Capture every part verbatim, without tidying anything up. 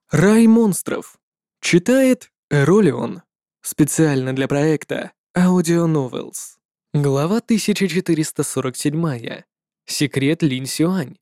Рай монстров. Читает Эролион. Специально для проекта Audio Novels. Глава тысяча четыреста сорок семь. Секрет Линь Сюань.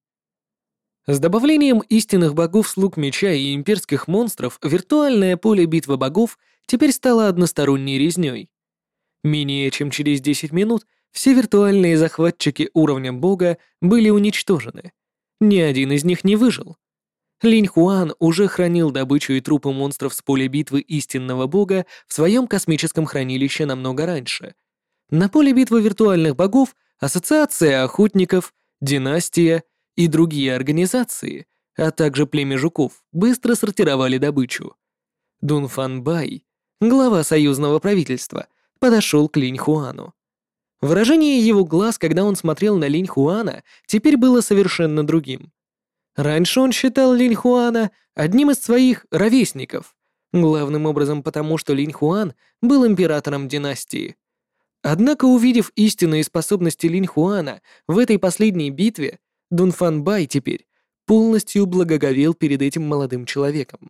С добавлением истинных богов слуг меча и имперских монстров виртуальное поле битвы богов теперь стало односторонней резнёй. Менее чем через десять минут все виртуальные захватчики уровня бога были уничтожены. Ни один из них не выжил. Линь Хуан уже хранил добычу и трупы монстров с поля битвы истинного бога в своем космическом хранилище намного раньше. На поле битвы виртуальных богов Ассоциация охотников, Династия и другие организации, а также племя жуков, быстро сортировали добычу. Дун Фан Бай, глава союзного правительства, подошел к Линь Хуану. Выражение его глаз, когда он смотрел на Линь Хуана, теперь было совершенно другим. Раньше он считал Линь Хуана одним из своих ровесников, главным образом потому, что Линь Хуан был императором династии. Однако, увидев истинные способности Линь Хуана в этой последней битве, Дун Фан Бай теперь полностью благоговел перед этим молодым человеком.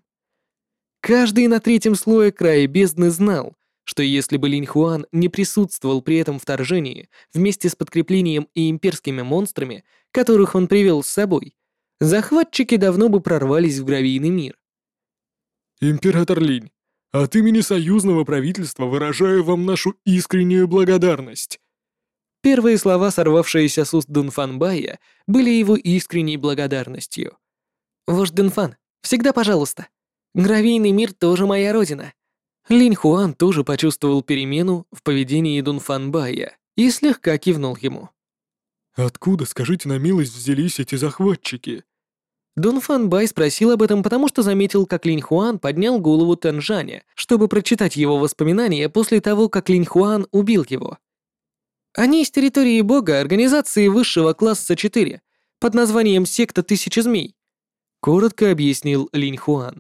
Каждый на третьем слое края бездны знал, что если бы Линь Хуан не присутствовал при этом вторжении вместе с подкреплением и имперскими монстрами, которых он привел с собой, захватчики давно бы прорвались в гравийный мир. «Император Линь, от имени союзного правительства выражаю вам нашу искреннюю благодарность». Первые слова, сорвавшиеся с уст Дунфан Бая, были его искренней благодарностью. «Вождь Дунфан, всегда пожалуйста. Гравийный мир тоже моя родина». Линь Хуан тоже почувствовал перемену в поведении Дунфан Бая и слегка кивнул ему. «Откуда, скажите на милость, взялись эти захватчики?» Дун Фан Бай спросил об этом, потому что заметил, как Линь Хуан поднял голову Тэнжаня, чтобы прочитать его воспоминания после того, как Линь Хуан убил его. Они из территории бога организации высшего класса четыре под названием «Секта Тысячи Змей», — коротко объяснил Линь Хуан.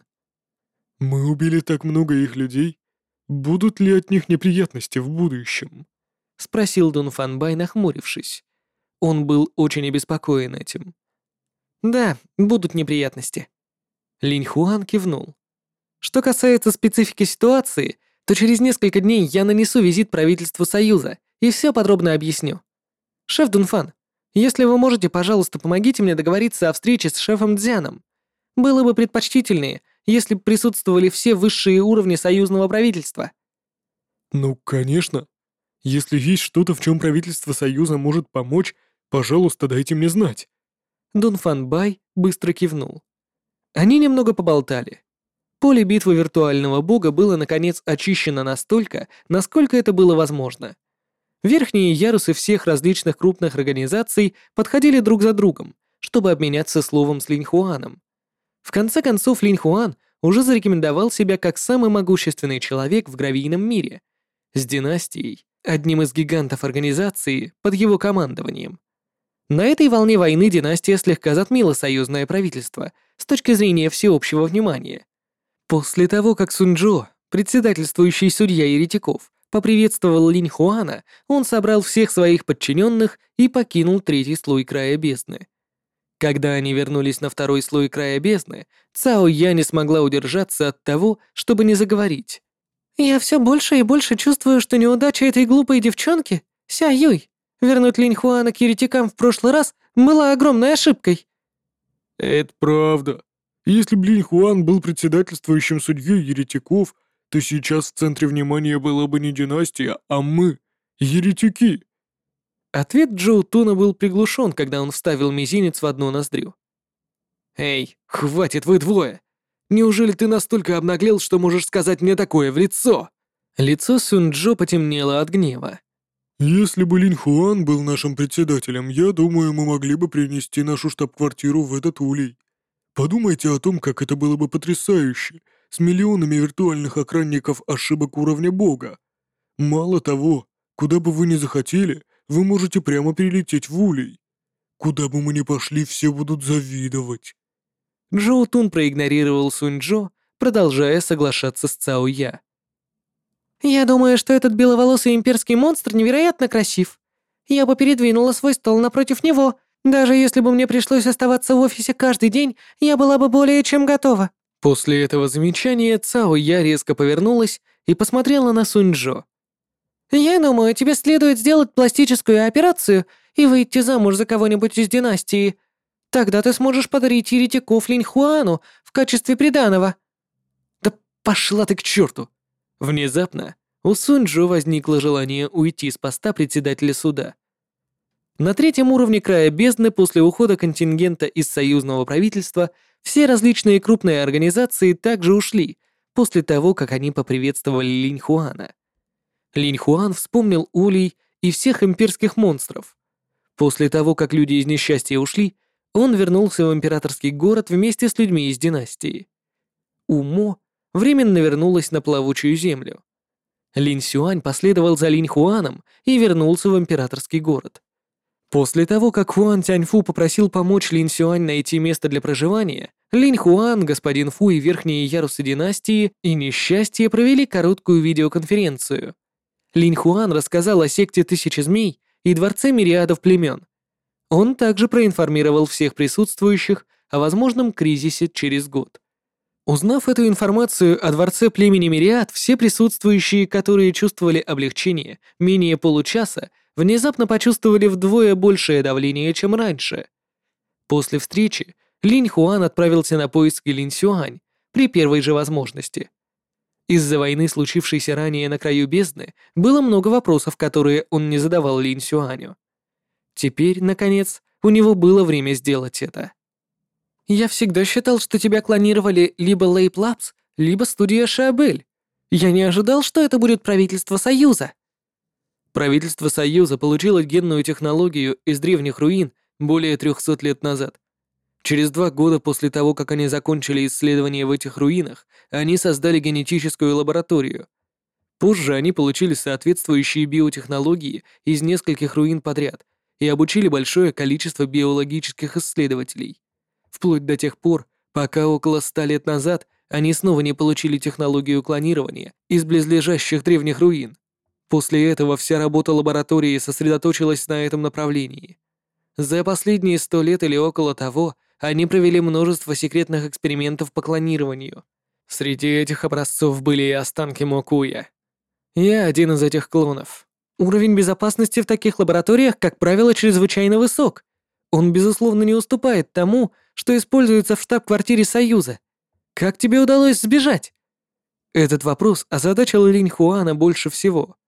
«Мы убили так много их людей. Будут ли от них неприятности в будущем?» — спросил Дун Фан Бай, нахмурившись. Он был очень обеспокоен этим. «Да, будут неприятности». Линь Хуан кивнул. «Что касается специфики ситуации, то через несколько дней я нанесу визит правительству Союза и все подробно объясню. Шеф Дунфан, если вы можете, пожалуйста, помогите мне договориться о встрече с шефом Дзяном. Было бы предпочтительнее, если бы присутствовали все высшие уровни союзного правительства». «Ну, конечно. Если есть что-то, в чем правительство Союза может помочь, пожалуйста, дайте мне знать». Дун Фан Бай быстро кивнул. Они немного поболтали. Поле битвы виртуального бога было, наконец, очищено настолько, насколько это было возможно. Верхние ярусы всех различных крупных организаций подходили друг за другом, чтобы обменяться словом с Линь Хуаном. В конце концов, Линь Хуан уже зарекомендовал себя как самый могущественный человек в гравийном мире, с династией, одним из гигантов организации под его командованием. На этой волне войны династия слегка затмила союзное правительство с точки зрения всеобщего внимания. После того, как Сунь-Джо, председательствующий судья еретиков, поприветствовал Линь Хуана, он собрал всех своих подчиненных и покинул третий слой края бездны. Когда они вернулись на второй слой края бездны, Цао Я не смогла удержаться от того, чтобы не заговорить. «Я все больше и больше чувствую, что неудача этой глупой девчонки, Ся Юй, вернуть Линь Хуана к еретикам в прошлый раз была огромной ошибкой». «Это правда. Если бы Линь Хуан был председательствующим судьей еретиков, то сейчас в центре внимания была бы не династия, а мы, еретики». Ответ Джоу Туна был приглушен, когда он вставил мизинец в одну ноздрю. «Эй, хватит, вы двое! Неужели ты настолько обнаглел, что можешь сказать мне такое в лицо?» Лицо Сунь-Джо потемнело от гнева. «Если бы Линь Хуан был нашим председателем, я думаю, мы могли бы принести нашу штаб-квартиру в этот улей. Подумайте о том, как это было бы потрясающе, с миллионами виртуальных охранников ошибок уровня бога. Мало того, куда бы вы ни захотели, вы можете прямо перелететь в улей. Куда бы мы ни пошли, все будут завидовать». Джоу Тун проигнорировал Сунь-Джо, продолжая соглашаться с Цао Я. «Я думаю, что этот беловолосый имперский монстр невероятно красив. Я бы передвинула свой стол напротив него. Даже если бы мне пришлось оставаться в офисе каждый день, я была бы более чем готова». После этого замечания Цао Я резко повернулась и посмотрела на Суньчжо. «Я думаю, тебе следует сделать пластическую операцию и выйти замуж за кого-нибудь из династии. Тогда ты сможешь подарить еретиков Линьхуану в качестве приданого». «Да пошла ты к черту!» Внезапно у Суньчжо возникло желание уйти с поста председателя суда. На третьем уровне края бездны после ухода контингента из союзного правительства все различные крупные организации также ушли после того, как они поприветствовали Линьхуана. Линьхуан вспомнил Улей и всех имперских монстров. После того, как люди из несчастья ушли, он вернулся в императорский город вместе с людьми из династии. Умо временно вернулась на плавучую землю. Линь Сюань последовал за Линьхуаном и вернулся в императорский город. После того, как Хуан Тяньфу попросил помочь Линь Сюань найти место для проживания, Линь Хуан, господин Фу и верхние ярусы династии и несчастье провели короткую видеоконференцию. Линь Хуан рассказал о секте Тысячи Змей и дворце мириадов племен. Он также проинформировал всех присутствующих о возможном кризисе через год. Узнав эту информацию о дворце племени Мириад, все присутствующие, которые чувствовали облегчение менее получаса, внезапно почувствовали вдвое большее давление, чем раньше. После встречи Линь Хуан отправился на поиски Линь Сюань при первой же возможности. Из-за войны, случившейся ранее на краю бездны, было много вопросов, которые он не задавал Линь Сюаню. Теперь, наконец, у него было время сделать это. «Я всегда считал, что тебя клонировали либо Лейп Лабс, либо студия Шиабель. Я не ожидал, что это будет правительство Союза». Правительство Союза получило генную технологию из древних руин более трехсот лет назад. Через два года после того, как они закончили исследования в этих руинах, они создали генетическую лабораторию. Позже они получили соответствующие биотехнологии из нескольких руин подряд и обучили большое количество биологических исследователей. Вплоть до тех пор, пока около ста лет назад они снова не получили технологию клонирования из близлежащих древних руин. После этого вся работа лаборатории сосредоточилась на этом направлении. За последние сто лет или около того они провели множество секретных экспериментов по клонированию. Среди этих образцов были и останки Мокуя. Я один из этих клонов. Уровень безопасности в таких лабораториях, как правило, чрезвычайно высок. Он, безусловно, не уступает тому, что используется в штаб-квартире Союза. Как тебе удалось сбежать? Этот вопрос озадачил Линь Хуана больше всего.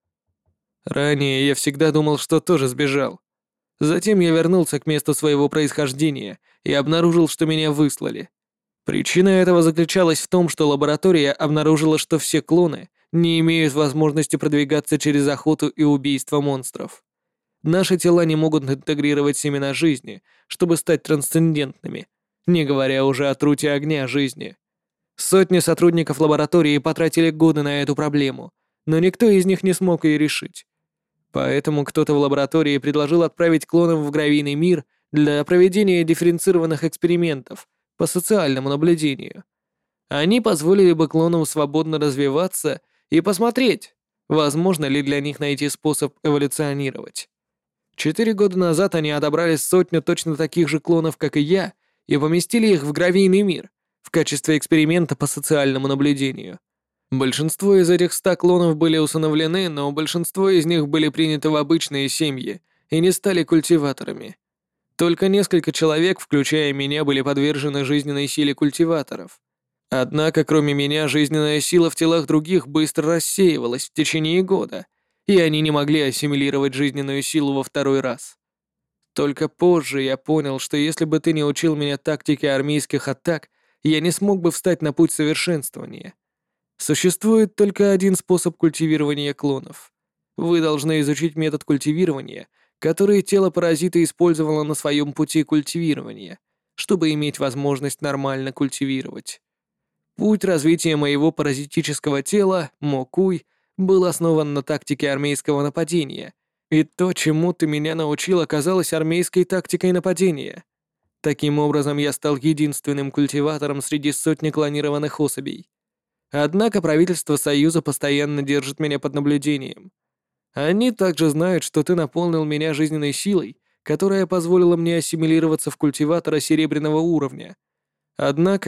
Ранее я всегда думал, что тоже сбежал. Затем я вернулся к месту своего происхождения и обнаружил, что меня выслали. Причина этого заключалась в том, что лаборатория обнаружила, что все клоны не имеют возможности продвигаться через охоту и убийство монстров. Наши тела не могут интегрировать семена жизни, чтобы стать трансцендентными, не говоря уже о труте огня жизни. Сотни сотрудников лаборатории потратили годы на эту проблему, но никто из них не смог ее решить. Поэтому кто-то в лаборатории предложил отправить клонов в гравийный мир для проведения дифференцированных экспериментов по социальному наблюдению. Они позволили бы клонам свободно развиваться и посмотреть, возможно ли для них найти способ эволюционировать. Четыре года назад они отобрали сотню точно таких же клонов, как и я, и поместили их в гравийный мир в качестве эксперимента по социальному наблюдению. Большинство из этих ста клонов были усыновлены, но большинство из них были приняты в обычные семьи и не стали культиваторами. Только несколько человек, включая меня, были подвержены жизненной силе культиваторов. Однако, кроме меня, жизненная сила в телах других быстро рассеивалась в течение года, и они не могли ассимилировать жизненную силу во второй раз. Только позже я понял, что если бы ты не учил меня тактике армейских атак, я не смог бы встать на путь совершенствования. Существует только один способ культивирования клонов. Вы должны изучить метод культивирования, который тело паразита использовало на своем пути культивирования, чтобы иметь возможность нормально культивировать. Путь развития моего паразитического тела, Мокуй, был основан на тактике армейского нападения, и то, чему ты меня научил, оказалось армейской тактикой нападения. Таким образом, я стал единственным культиватором среди сотни клонированных особей. Однако правительство Союза постоянно держит меня под наблюдением. Они также знают, что ты наполнил меня жизненной силой, которая позволила мне ассимилироваться в культиватора серебряного уровня. Однако,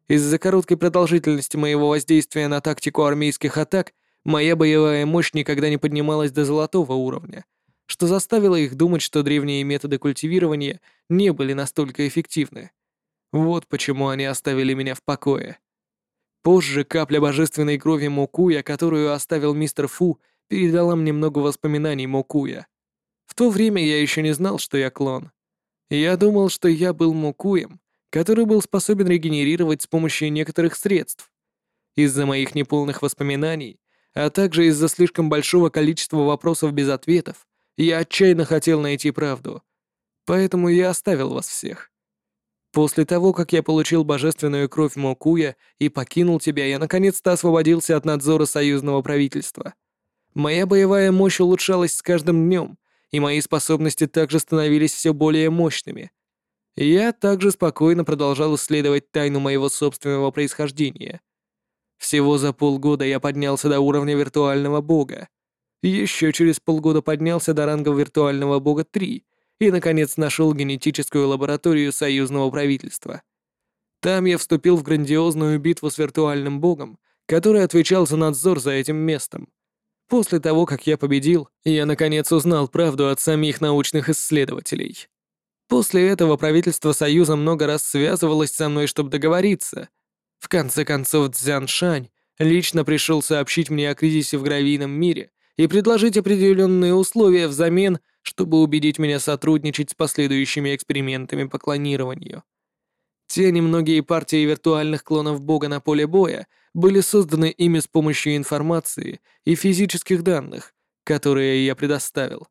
Из-за короткой продолжительности моего воздействия на тактику армейских атак моя боевая мощь никогда не поднималась до золотого уровня, что заставило их думать, что древние методы культивирования не были настолько эффективны. Вот почему они оставили меня в покое. Позже капля божественной крови Мокуя, которую оставил мистер Фу, передала мне много воспоминаний Мокуя. В то время я еще не знал, что я клон. Я думал, что я был Мокуем, который был способен регенерировать с помощью некоторых средств. Из-за моих неполных воспоминаний, а также из-за слишком большого количества вопросов без ответов, я отчаянно хотел найти правду. Поэтому я оставил вас всех. После того, как я получил божественную кровь Мокуя и покинул тебя, я наконец-то освободился от надзора союзного правительства. Моя боевая мощь улучшалась с каждым днем, и мои способности также становились все более мощными. Я также спокойно продолжал исследовать тайну моего собственного происхождения. Всего за полгода я поднялся до уровня виртуального бога. Еще через полгода поднялся до ранга виртуального бога три и, наконец, нашел генетическую лабораторию союзного правительства. Там я вступил в грандиозную битву с виртуальным богом, который отвечал за надзор за этим местом. После того, как я победил, я наконец узнал правду от самих научных исследователей. После этого правительство Союза много раз связывалось со мной, чтобы договориться. В конце концов, Цзян Шань лично пришел сообщить мне о кризисе в гравийном мире и предложить определенные условия взамен, чтобы убедить меня сотрудничать с последующими экспериментами по клонированию. Те немногие партии виртуальных клонов Бога на поле боя были созданы ими с помощью информации и физических данных, которые я предоставил.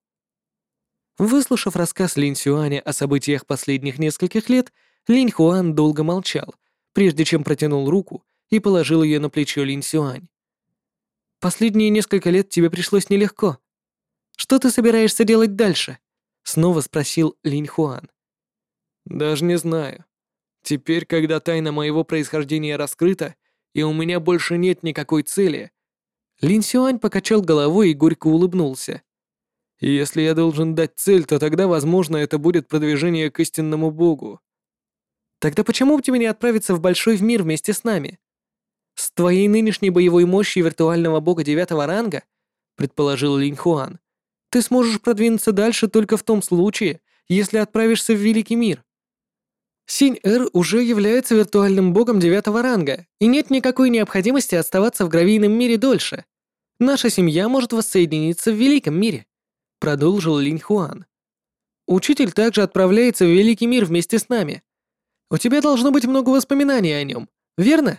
Выслушав рассказ Линь Сюаня о событиях последних нескольких лет, Линь Хуан долго молчал, прежде чем протянул руку и положил ее на плечо Линь Сюань. «Последние несколько лет тебе пришлось нелегко. Что ты собираешься делать дальше?» — снова спросил Линь Хуан. «Даже не знаю. Теперь, когда тайна моего происхождения раскрыта, и у меня больше нет никакой цели...» Линь Сюань покачал головой и горько улыбнулся. «Если я должен дать цель, то тогда, возможно, это будет продвижение к истинному богу». «Тогда почему бы тебе не отправиться в большой мир вместе с нами? С твоей нынешней боевой мощью виртуального бога девятого ранга, предположил Линь Хуан, ты сможешь продвинуться дальше только в том случае, если отправишься в великий мир. Синь-Эр уже является виртуальным богом девятого ранга, и нет никакой необходимости оставаться в гравийном мире дольше. Наша семья может воссоединиться в великом мире», — продолжил Линь Хуан. «Учитель также отправляется в великий мир вместе с нами. У тебя должно быть много воспоминаний о нем, верно?»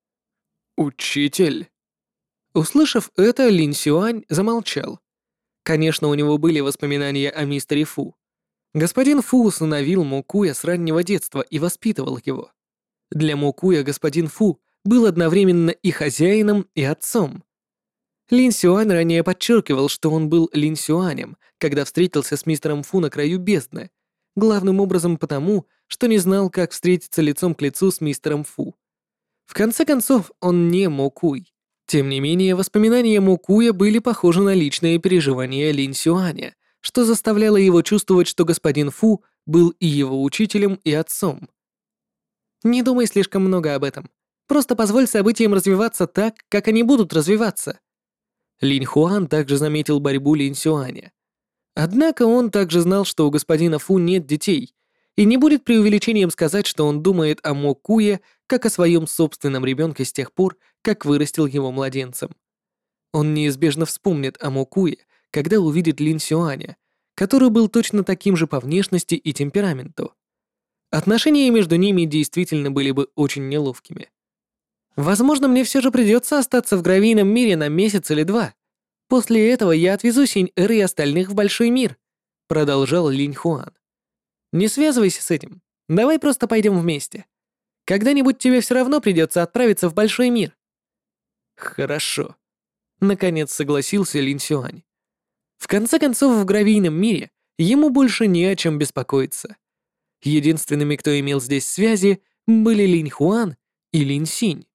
«Учитель?» Услышав это, Линь Сюань замолчал. Конечно, у него были воспоминания о мистере Фу. Господин Фу усыновил Мокуя с раннего детства и воспитывал его. Для Мокуя господин Фу был одновременно и хозяином, и отцом. Линь Сюань ранее подчеркивал, что он был Линь Сюанем, когда встретился с мистером Фу на краю бездны, главным образом потому, что не знал, как встретиться лицом к лицу с мистером Фу. В конце концов, он не Мокуй. Тем не менее, воспоминания Мокуя были похожи на личные переживания Линь Сюаня, что заставляло его чувствовать, что господин Фу был и его учителем, и отцом. «Не думай слишком много об этом. Просто позволь событиям развиваться так, как они будут развиваться». Линь Хуан также заметил борьбу Линь Сюаня. Однако он также знал, что у господина Фу нет детей, и не будет преувеличением сказать, что он думает о Мокуе как о своем собственном ребенке с тех пор, как вырастил его младенцем. Он неизбежно вспомнит о Мокуе, когда увидит Линь Сюаня, который был точно таким же по внешности и темпераменту. Отношения между ними действительно были бы очень неловкими. «Возможно, мне все же придется остаться в гравийном мире на месяц или два. После этого я отвезу Синь-Эр и остальных в большой мир», — продолжал Линь Хуан. «Не связывайся с этим. Давай просто пойдем вместе. Когда-нибудь тебе все равно придется отправиться в большой мир». «Хорошо», — наконец согласился Линь Сюань. В конце концов, в гравийном мире ему больше не о чем беспокоиться. Единственными, кто имел здесь связи, были Линь Хуан и Линь Синь.